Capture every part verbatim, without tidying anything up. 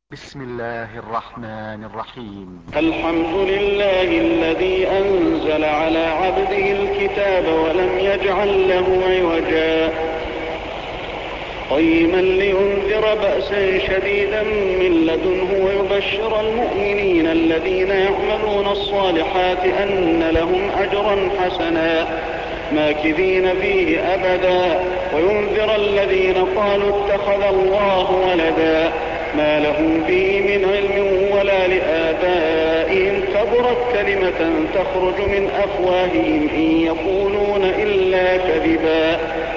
بسم الله الرحمن الرحيم. الحمد لله الذي أنزل على عبده الكتاب ولم يجعل له عوجا قيما لينذر بأسا شديدا من لدنه ويبشر المؤمنين الذين يعملون الصالحات أن لهم أجرا حسنا ماكثين فيه أبدا وينذر الذين قالوا اتخذ الله ولدا ما لهم به من علم ولا لآبائهم كبرت كلمة تخرج من أفواههم إن يقولون إلا كذبا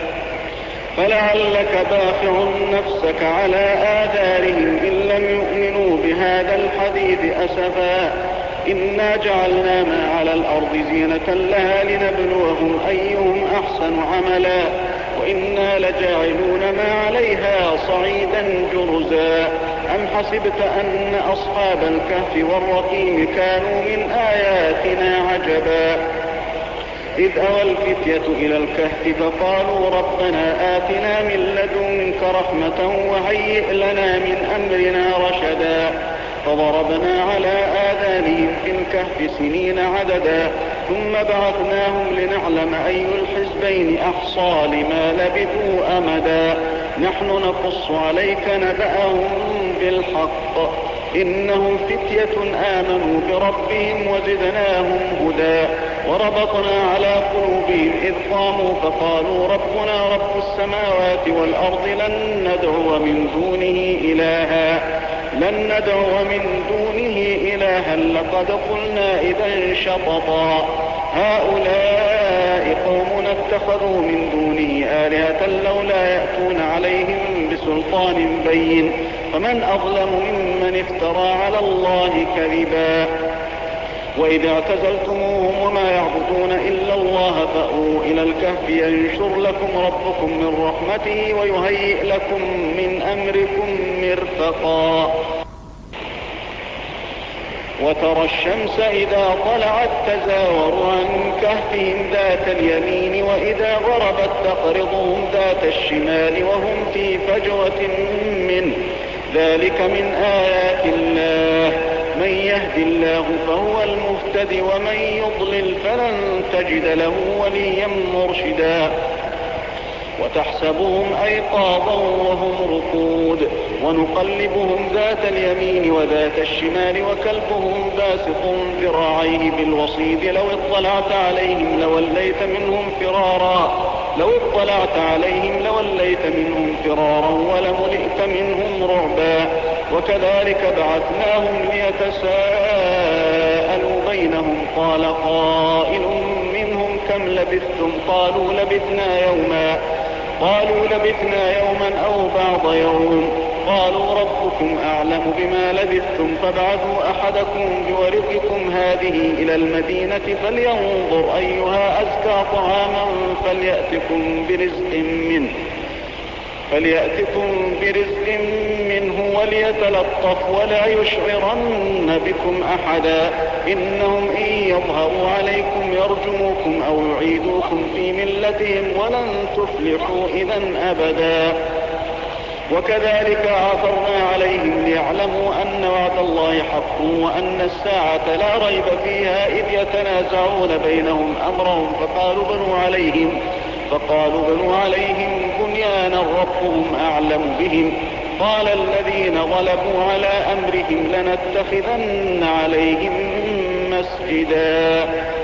فلعلك باخع نفسك على آثارهم إن لم يؤمنوا بهذا الحديث أسفا إنا جعلنا ما على الأرض زينة لها لنبلوهم أيهم أحسن عملا وإنا لجاعلون ما عليها صعيدا جرزا أم حسبت أن أصحاب الكهف والرقيم كانوا من آياتنا عجبا إذ أوى الفتية إلى الكهف فقالوا ربنا آتنا من لدنك رحمة وهيئ لنا من أمرنا رشدا فضربنا على آذانهم في الكهف سنين عددا ثم بعثناهم لنعلم أي الحزبين أحصى لما لبثوا أمدا نحن نقص عليك نبأهم بالحق إنهم فتية آمنوا بربهم وزدناهم هدى وربطنا على قلوبهم إذ قاموا فقالوا ربنا رب السماوات والأرض لن ندعو من دونه إلها لن ندعو من دونه إلها لقد قلنا إذا شططا هؤلاء قومنا اتخذوا من دونه آلهة لولا يأتون عليهم بسلطان بين فمن أظلم ممن افترى على الله كذبا وإذ اعتزلتموهم وما يعبدون إلا الله فأووا إلى الكهف ينشر لكم ربكم من رحمته ويهيئ لكم من أمركم مرفقا وترى الشمس إذا طلعت تزاور عن كهفهم ذات اليمين وإذا غربت تقرضهم ذات الشمال وهم في فجوة منه ذلك من آيات الله من يهد الله فهو المهتد ومن يضلل فلن تجد له وليا مرشدا وتحسبهم أيقاظا وهم رقود ونقلبهم ذات اليمين وذات الشمال وكلبهم باسط ذراعيه بالوصيد لو اطلعت عليهم لوليت منهم فرارا لو اطلعت عليهم لوليت منهم فرارا ولملئت منهم رعبا وكذلك بعثناهم ليتساءلوا بينهم قال قائل منهم كم لبثتم قالوا لبثنا يوما قالوا لبثنا يوما أو بعض يوم قالوا ربكم أعلم بما لبثتم فابعثوا أحدكم بورقكم هذه إلى المدينة فلينظر أيها أزكى طعاما فليأتكم برزق منه فليأتكم برزق منه وليتلطف ولا يشعرن بكم أحدا إنهم إن يظهروا عليكم يرجموكم أو يعيدوكم في ملتهم ولن تفلحوا إذا أبدا وكذلك عثرنا عليهم ليعلموا أن وعد الله حق وأن الساعة لا ريب فيها إذ يتنازعون بينهم أمرهم فقالوا بنوا عليهم فقالوا بنوا عليهم بنيانا ربهم أعلم بهم قال الذين غلبوا على أمرهم لنتخذن عليهم مسجدا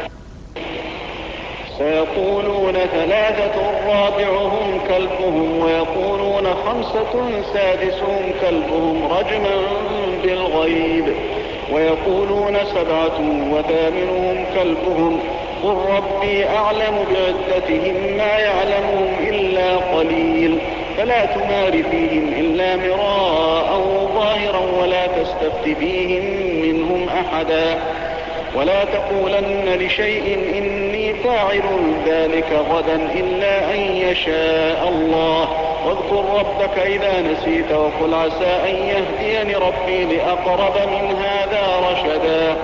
سيقولون ثلاثة رابعهم كلبهم ويقولون خمسة سادسهم كلبهم رجما بالغيب ويقولون سبعة وثامنهم كلبهم قل ربي أعلم بعدتهم ما يعلمهم إلا قليل فلا تمار فيهم إلا مراء ظاهرا ولا تستفت فيهم منهم أحدا ولا تقولن لشيء إني فاعل ذلك غدا إلا أن يشاء الله واذكر ربك إذا نسيت وقل عسى أن يهديني ربي لأقرب من هذا رشدا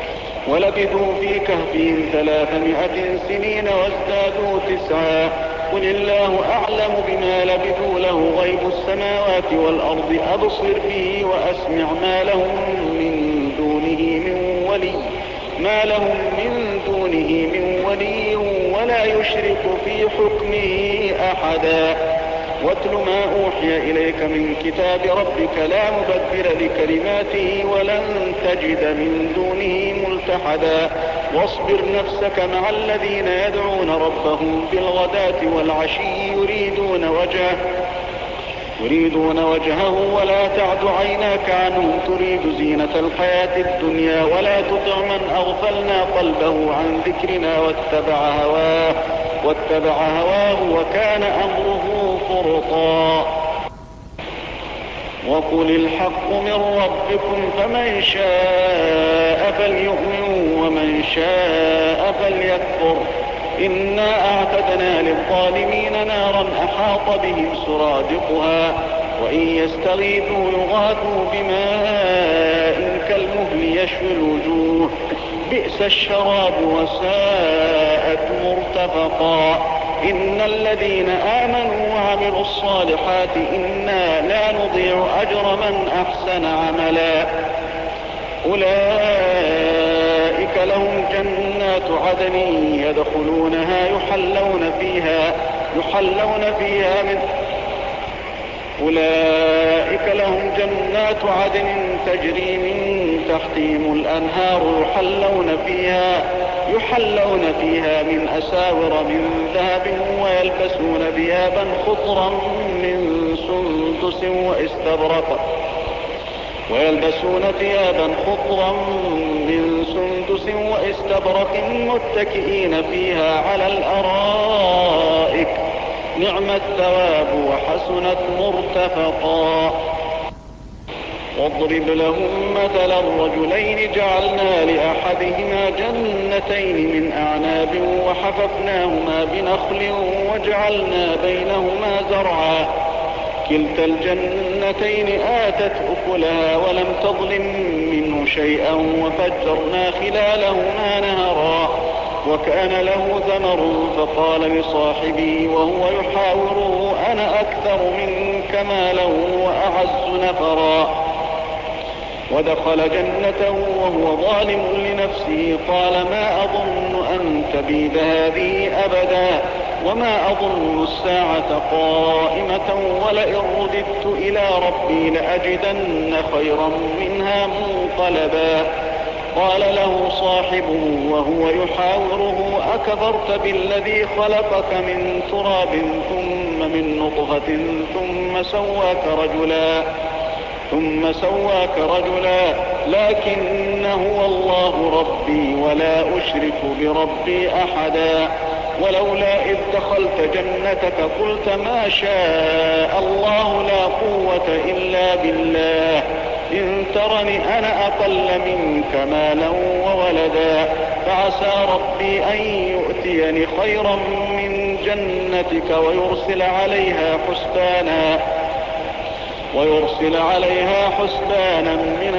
ولبثوا في كهفهم ثلاثمائة سنين وازدادوا تسعا قل الله أعلم بما لبثوا له غيب السماوات والأرض أبصر به وأسمع ما لهم من دونه من ولي ما لهم من دونه من ولي ولا يشرك في حكمه أحدا واتل ما أوحي إليك من كتاب ربك لا مبدل لكلماته ولن تجد من دونه ملتحدا واصبر نفسك مع الذين يدعون ربهم بالغداة والعشي يريدون وجهه يريدون وجهه ولا تعد عيناك عنهم تريد زينة الحياة الدنيا ولا تطع من أغفلنا قلبه عن ذكرنا واتبع هواه واتبع هواه وكان أمره فرطا وقل الحق من ربكم فمن شاء فليؤمن ومن شاء فليكفر إنا أعتدنا للظالمين نارا أحاط بهم سرادقها وإن يستغيثوا يغاثوا بماء كالمهل يشوي الوجوه بئس الشراب وساءت مرتفقا إن الذين آمنوا وعملوا الصالحات إنا لا نضيع أجر من أحسن عملا أولئك لهم جنات عدن يدخلونها يحلون فيها يحلون فيها من أولئك لهم جنات عدن تجري من تحتهم الأنهار يحلون فيها يحلون فيها من أساور من ذهب ويلبسون ثيابا خضرا من سندس واستبرق ويلبسون ثيابا خضرا من سندس واستبرق متكئين فيها على الأرائك نعم الثواب وحسنت مرتفقا واضرب لهم مثلا الرجلين جعلنا لأحدهما جنتين من أعناب وحففناهما بنخل وجعلنا بينهما زرعا كلتا الجنتين آتت أكلها ولم تظلم منه شيئا وفجرنا خلالهما نهرا وكان له ثمر فقال لصاحبه وهو يحاوره أنا أكثر منك مالا وأعز نفرا ودخل جنته وهو ظالم لنفسه قال ما أظن أن تبيد هذه أبدا وما أظن الساعة قائمة ولئن رددت إلى ربي لأجدن خيرا منها منقلبا قال له صاحبه وهو يحاوره أكفرت بالذي خلقك من تراب ثم من نطفة ثم سواك رجلا ثم سواك رجلا لكن هو الله ربي ولا أشرك بربي أحدا ولولا إذ دخلت جنتك قلت ما شاء الله لا قوة إلا بالله إن ترني أنا أقل منك مالا وولدا فعسى ربي أن يؤتيني خيرا من جنتك ويرسل عليها حسبانا ويرسل عليها حسبانا من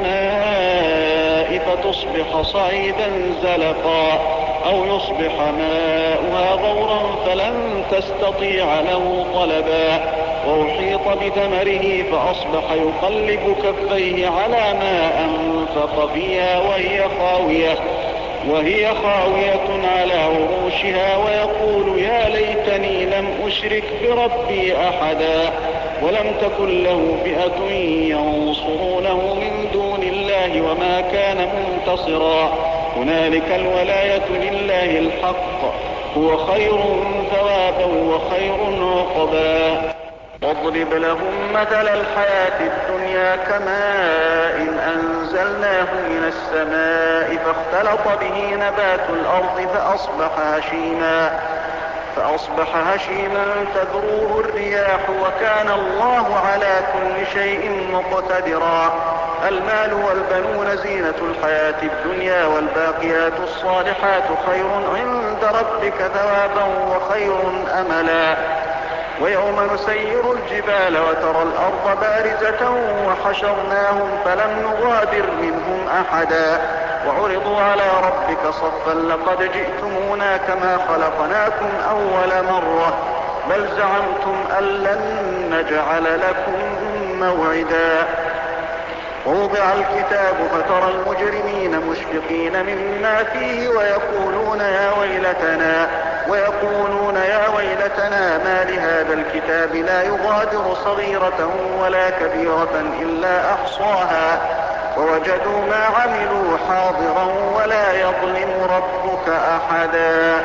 السماء فتصبح صعيدا زلقا أو يصبح ماؤها غورا فلن تستطيع له طلبا وأحيط بثمره فأصبح يقلب كفيه على ما أنفق فيها وهي خاوية وهي خاوية على عروشها ويقول يا ليتني لم أشرك بربي أحدا ولم تكن له فئة ينصرونه من دون الله وما كان منتصرا هنالك الولاية لله الحق هو خير ثوابا وخير عقبا واضرب لهم مثل الحياة الدنيا كماء إن أنزلناه من السماء فاختلط به نبات الأرض فأصبح هشيما فأصبح هشيما تذروه الرياح وكان الله على كل شيء مقتدرا المال والبنون زينة الحياة الدنيا والباقيات الصالحات خير عند ربك ثوابا وخير أملا ويوم نسير الجبال وترى الأرض بارزة وحشرناهم فلم نغادر منهم أحدا وعرضوا على ربك صفا لقد جئتمونا كما خلقناكم أول مرة بل زعمتم أن لن نجعل لكم موعدا. ووضع الكتاب فترى المجرمين مشفقين مما فيه ويقولون يا ويلتنا ويقولون يا ويلتنا ما لهذا الكتاب لا يغادر صغيرة ولا كبيرة إلا أحصاها ووجدوا ما عملوا حاضرا ولا يظلم ربك أحدا.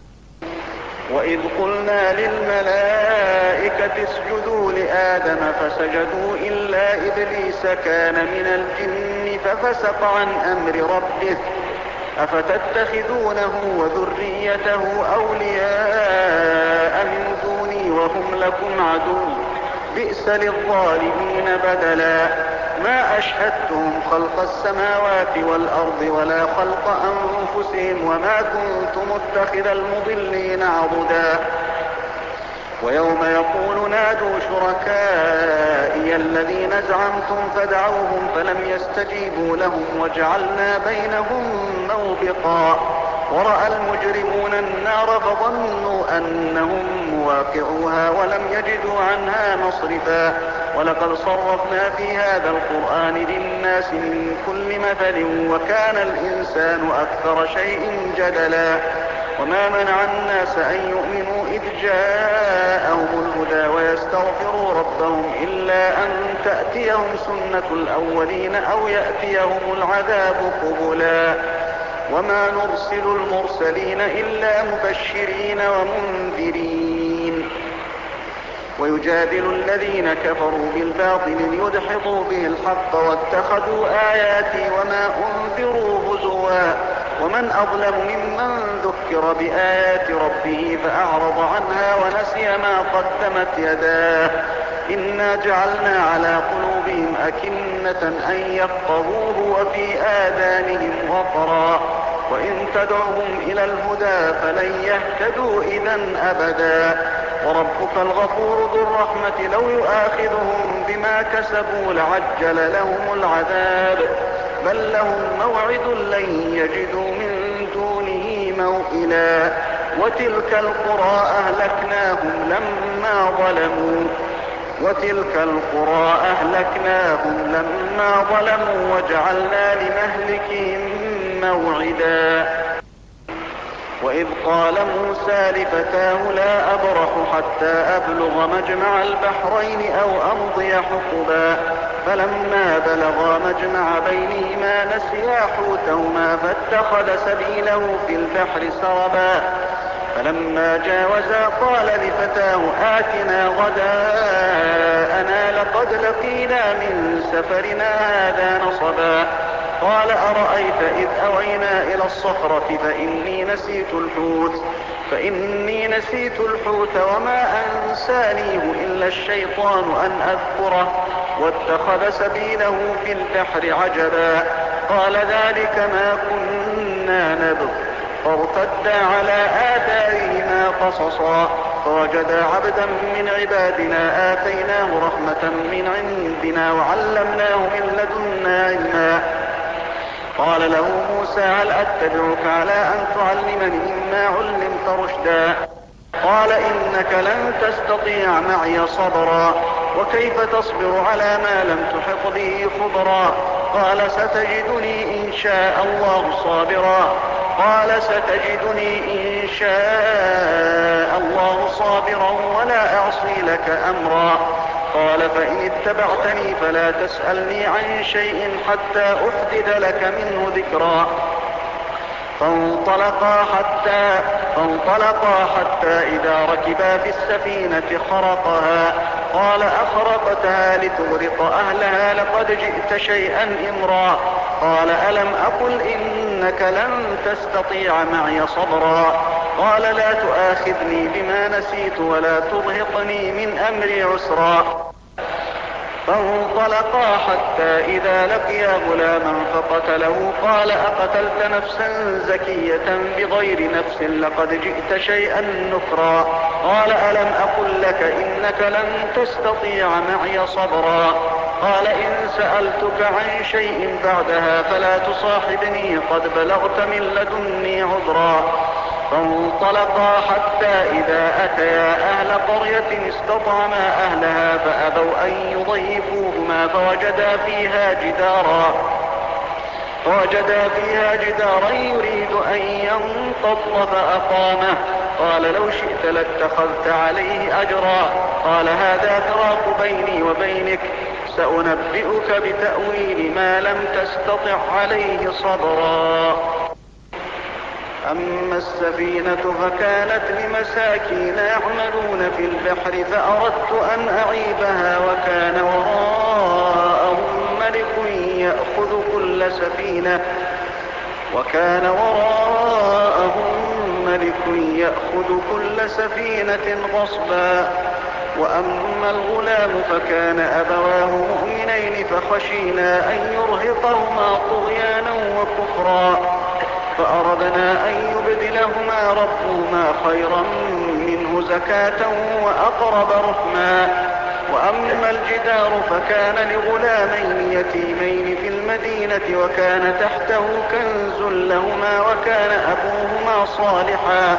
وإذ قلنا للملائكة اسجدوا لآدم فسجدوا إلا إبليس كان من الجن ففسق عن أمر ربه أفتتخذونه وذريته أولياء من دوني وهم لكم عدو بئس للظالمين بدلا. ما أشهدتهم خلق السماوات والأرض ولا خلق أنفسهم وما كنت متخذ المضلين عضدا. ويوم يقول نادوا شركائي الذين زعمتم فدعوهم فلم يستجيبوا لهم وجعلنا بينهم موبقا. ورأى المجرمون النار فظنوا أنهم مواقعوها ولم يجدوا عنها مصرفا. ولقد صرفنا في هذا القرآن للناس من كل مثل وكان الإنسان أكثر شيء جدلا. وما منع الناس أن يؤمنوا إذ جاءهم الهدى ويستغفروا ربهم إلا أن تأتيهم سنة الأولين أو يأتيهم العذاب قبلا. وما نرسل المرسلين إلا مبشرين ومنذرين. ويجادل الذين كفروا بالباطل ليدحضوا به الحق واتخذوا آياتي وما أنذروا هزوا. ومن أظلم ممن ذكر بآيات ربه فأعرض عنها ونسي ما قدمت يداه. إنا جعلنا على قلوبهم أكنة أن يفقهوه وفي آذانهم وقرا وإن تدعهم إلى الهدى فلن يهتدوا إذا أبدا. وربك الغفور ذو الرحمة لو يؤاخذهم بما كسبوا لعجل لهم العذاب بل لهم موعد لن يجدوا من دونه موئلا. وتلك القرى أهلكناهم لما ظلموا وتلك القرى أهلكناهم لما ظلموا وجعلنا لمهلكهم موعدا. وإذ قال موسى لفتاه لا أبرح حتى أبلغ مجمع البحرين أو أمضي حقبا فلما بلغا مجمع بينهما نسيا حوتهما فاتخذ سبيله في البحر سربا. فلما جاوزا قال لفتاه آتنا غداءنا لقد لقينا من سفرنا هذا نصبا. قال أرأيت إذ أوينا إلى الصخرة فإني نسيت الحوت فإني نسيت الحوت وما أنسانيه إلا الشيطان أن أذكره واتخذ سبيله في البحر عجبا. قال ذلك ما كنا نبغ فارتدا على آثارهما قصصا فوجدا عبدا من عبادنا آتيناه رحمة من عندنا وعلمناه من لدنا علما. قال له موسى هل أتبعك على أن تعلمني مما علمت رشدا. قال إنك لن تستطيع معي صبرا وكيف تصبر على ما لم تحط به خبرا. قال ستجدني إن شاء الله صابرا قال ستجدني إن شاء الله صابرا ولا أعصي لك أمرا. قال فإن اتبعتني فلا تسألني عن شيء حتى أحدث لك منه ذكرا. فانطلقا حتى, فانطلقا حتى إذا ركبا في السفينة خرقها قال أخرقتها لتغرق أهلها لقد جئت شيئا إمرا. قال ألم أقل إنك لن تستطيع معي صبرا. قال لا تؤاخذني بما نسيت ولا ترهقني من أمري عسرا. فانطلقا حتى إذا لقيا غلاما فقتله قال أقتلت نفسا زكية بغير نفس لقد جئت شيئا نكرا. قال ألم أقل لك إنك لن تستطيع معي صبرا. قال إن سألتك عن شيء بعدها فلا تصاحبني قد بلغت من لدني عذرا. فانطلقا حتى إذا أتيا أهل قرية استطعما أهلها فأبوا أن يضيفوهما فوجدا فيها جدارا فوجدا فيها جدارا يريد أن ينقض فأقامه. قال لو شئت لاتخذت عليه أجرا. قال هذا فراق بيني وبينك، سأنبئك بتأويل ما لم تستطع عليه صبرا. أما السفينة فكانت لمساكين يعملون في البحر فأردت أن أعيبها وكان وراءهم ملك يأخذ كل سفينة وكان وراءهم ملك يأخذ كل سفينة غصبا. وأما الغلام فكان أبواه مؤمنين فخشينا أن يرهقهما طغيانا وكفرا فأردنا أن يبدلهما ربهما خيرا منه زكاة وأقرب رحما. وأما الجدار فكان لغلامين يتيمين في المدينة وكان تحته كنز لهما وكان أبوهما صالحا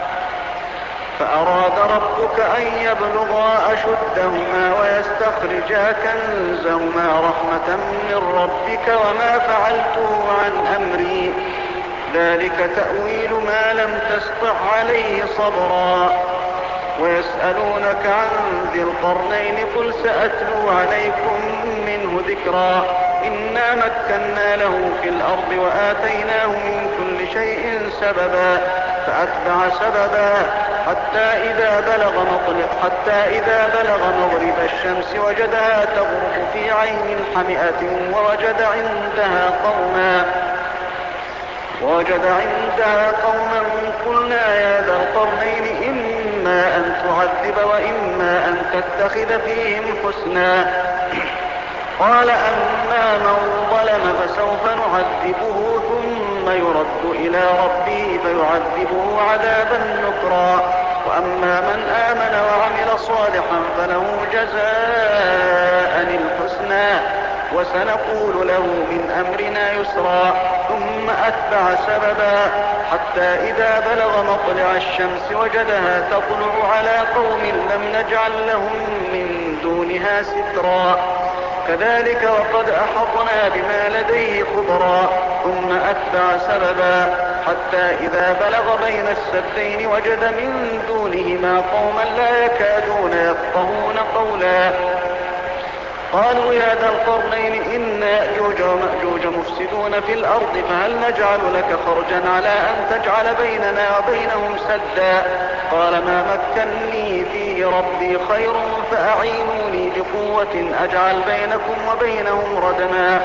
فأراد ربك أن يبلغا أشدهما ويستخرجا كنزهما رحمة من ربك وما فعلته عن أمري ذلك تأويل ما لم تسطع عليه صبرا. ويسألونك عن ذي القرنين قل سأتلو عليكم منه ذكرا. إنا مكنا له في الأرض وآتيناه من كل شيء سببا فأتبع سببا حتى إذا بلغ مطلع حتى إذا بلغ مغرب الشمس وجدها تغرب في عين حمئة ووجد عندها قوما ووجد عندها قوما قلنا يا ذا القرنين إما أن تعذب وإما أن تتخذ فيهم حسنا. قال أما من ظلم فسوف نعذبه ثم يرد إلى ربه فيعذبه عذابا نكرا. وأما من آمن وعمل صالحا فله جزاء الحسنى وسنقول له من أمرنا يسرا. ثم أتبع سببا حتى إذا بلغ مطلع الشمس وجدها تطلع على قوم لم نجعل لهم من دونها سترا كذلك وقد أحطنا بما لديه خبرا. ثم أتبع سببا حتى إذا بلغ بين السدين وجد من دونهما قوما لا يكادون يفقهون قولا. قالوا يا ذا القرنين إن يأجوج ومأجوج مفسدون في الأرض فهل نجعل لك خرجا على أن تجعل بيننا وبينهم سدا. قال ما مكني فيه ربي خير فأعينوني بقوة أجعل بينكم وبينهم ردما.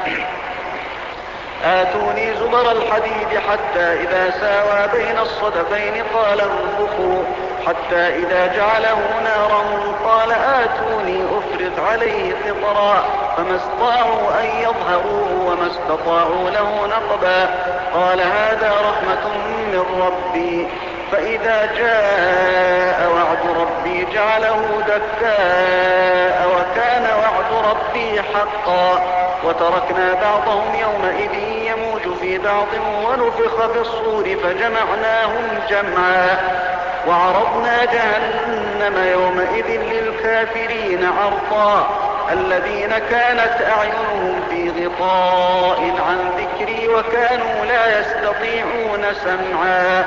آتوني زبر الحديد حتى إذا ساوى بين الصدفين قال انفخوا حتى إذا جعله نارا قال آتوني أفرغ عليه قطرا فما استطاعوا أن يظهروه وما استطاعوا له نقبا. قال هذا رحمة من ربي فإذا جاء وعد ربي جعله دكاء وكان وعد ربي حقا. وتركنا بعضهم يومئذ يموج في بعض ونفخ في الصور فجمعناهم جمعا وعرضنا جهنم يومئذ للكافرين عرضا. الذين كانت أعينهم في غطاء عن ذكري وكانوا لا يستطيعون سمعا.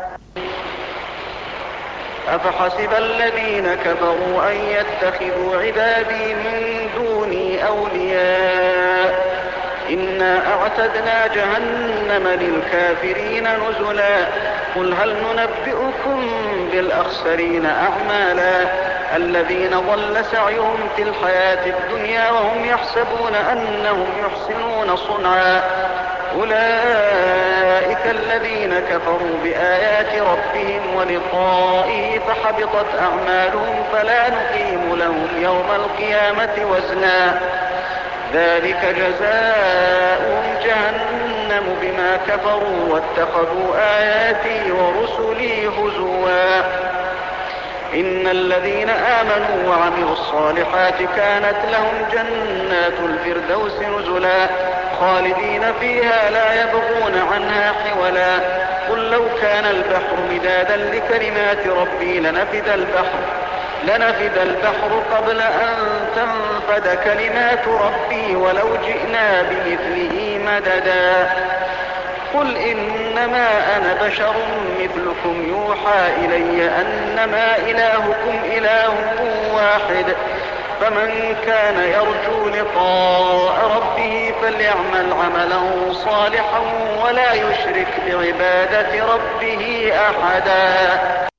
أفحسب الذين كفروا أن يتخذوا عبادي من دوني أولياء إنا أعتدنا جهنم للكافرين نزلا. قل هل ننبئكم بالأخسرين أعمالا الذين ضل سعيهم في الحياة الدنيا وهم يحسبون أنهم يحسنون صنعا. أولئك الذين كفروا بآيات ربهم ولقائه فحبطت أعمالهم فلا نقيم لهم يوم القيامة وزنا. ذلك جزاؤهم جهنم بما كفروا واتخذوا آياتي ورسلي هزوا. إن الذين آمنوا وعملوا الصالحات كانت لهم جنات الفردوس نزلا خالدين فيها لا يبغون عنها حولا قل لو كان البحر مدادا لكلمات ربي لنفد البحر لنفد البحر قبل أن تنفد كلمات ربي ولو جئنا بمثله مددا قل إنما أنا بشر مثلكم يوحى إلي أنما إلهكم إله واحد فمن كان يرجو لقاء ربه فليعمل عملا صالحا ولا يشرك بعبادة ربه أحدا.